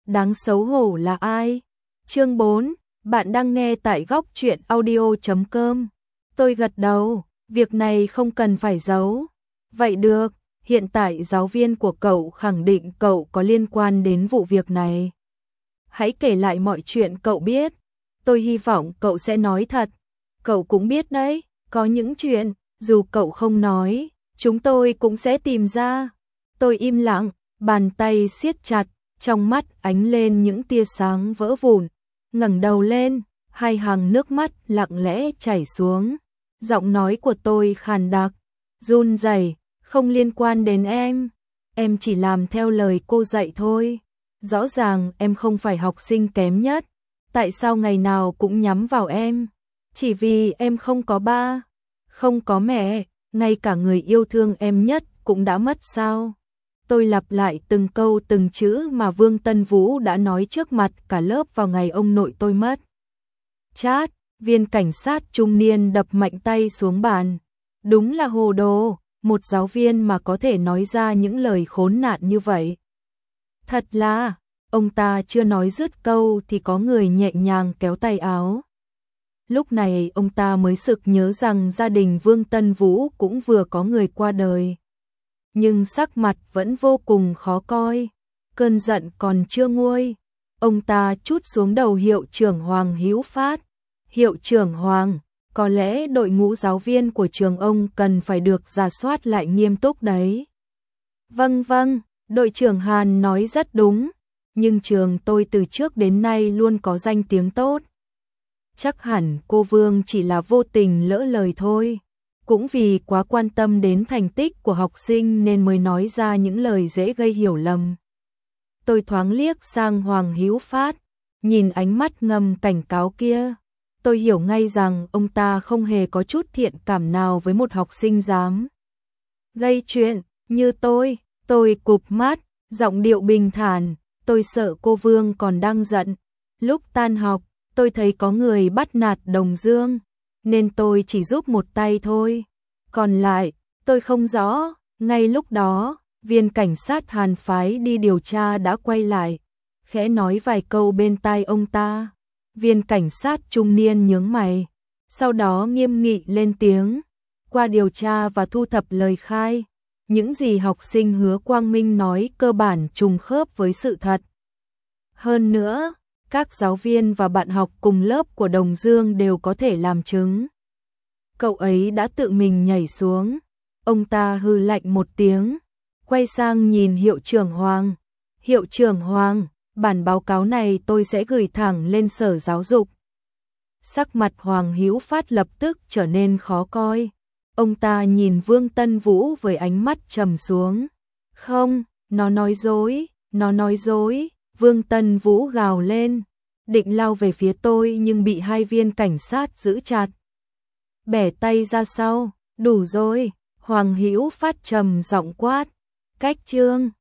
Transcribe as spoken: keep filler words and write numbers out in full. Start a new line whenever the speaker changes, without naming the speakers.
đáng xấu hổ là ai? Chương bốn, bạn đang nghe tại góc truyện audio chấm com. Tôi gật đầu, việc này không cần phải giấu. Vậy được, hiện tại giáo viên của cậu khẳng định cậu có liên quan đến vụ việc này. Hãy kể lại mọi chuyện cậu biết. Tôi hy vọng cậu sẽ nói thật. Cậu cũng biết đấy, có những chuyện, dù cậu không nói, chúng tôi cũng sẽ tìm ra. Tôi im lặng, bàn tay siết chặt, trong mắt ánh lên những tia sáng vỡ vụn. Ngẩng đầu lên, hai hàng nước mắt lặng lẽ chảy xuống. Giọng nói của tôi khàn đặc, run rẩy, không liên quan đến em. Em chỉ làm theo lời cô dạy thôi. Rõ ràng em không phải học sinh kém nhất. Tại sao ngày nào cũng nhắm vào em? Chỉ vì em không có ba, không có mẹ, ngay cả người yêu thương em nhất cũng đã mất sao? Tôi lặp lại từng câu từng chữ mà Vương Tân Vũ đã nói trước mặt cả lớp vào ngày ông nội tôi mất. Chát, viên cảnh sát trung niên đập mạnh tay xuống bàn. Đúng là hồ đồ, một giáo viên mà có thể nói ra những lời khốn nạn như vậy. Thật là, ông ta chưa nói dứt câu thì có người nhẹ nhàng kéo tay áo. Lúc này ông ta mới sực nhớ rằng gia đình Vương Tân Vũ cũng vừa có người qua đời. Nhưng sắc mặt vẫn vô cùng khó coi, cơn giận còn chưa nguôi. Ông ta trút xuống đầu hiệu trưởng Hoàng Hữu Phát. Hiệu trưởng Hoàng, có lẽ đội ngũ giáo viên của trường ông cần phải được rà soát lại nghiêm túc đấy. Vâng vâng, đội trưởng Hàn nói rất đúng, nhưng trường tôi từ trước đến nay luôn có danh tiếng tốt. Chắc hẳn cô Vương chỉ là vô tình lỡ lời thôi. Cũng vì quá quan tâm đến thành tích của học sinh nên mới nói ra những lời dễ gây hiểu lầm. Tôi thoáng liếc sang Hoàng Hữu Phát, nhìn ánh mắt ngầm cảnh cáo kia. Tôi hiểu ngay rằng ông ta không hề có chút thiện cảm nào với một học sinh dám gây chuyện như tôi. Tôi cụp mắt, giọng điệu bình thản, tôi sợ cô Vương còn đang giận. Lúc tan học, tôi thấy có người bắt nạt Đồng Dương, nên tôi chỉ giúp một tay thôi. Còn lại, tôi không rõ. Ngay lúc đó, viên cảnh sát Hàn phái đi điều tra đã quay lại, khẽ nói vài câu bên tai ông ta. Viên cảnh sát trung niên nhướng mày, sau đó nghiêm nghị lên tiếng. Qua điều tra và thu thập lời khai, những gì học sinh Hứa Quang Minh nói cơ bản trùng khớp với sự thật. Hơn nữa, các giáo viên và bạn học cùng lớp của Đồng Dương đều có thể làm chứng. Cậu ấy đã tự mình nhảy xuống. Ông ta hừ lạnh một tiếng, quay sang nhìn hiệu trưởng Hoàng. Hiệu trưởng Hoàng, bản báo cáo này tôi sẽ gửi thẳng lên Sở Giáo dục. Sắc mặt Hoàng Hữu Phát lập tức trở nên khó coi. Ông ta nhìn Vương Tân Vũ với ánh mắt trầm xuống. Không, nó nói dối, nó nói dối. Vương Tân Vũ gào lên, định lao về phía tôi nhưng bị hai viên cảnh sát giữ chặt. Bẻ tay ra sau, đủ rồi. Hoàng Hữu Phát trầm giọng quát. Cách chương.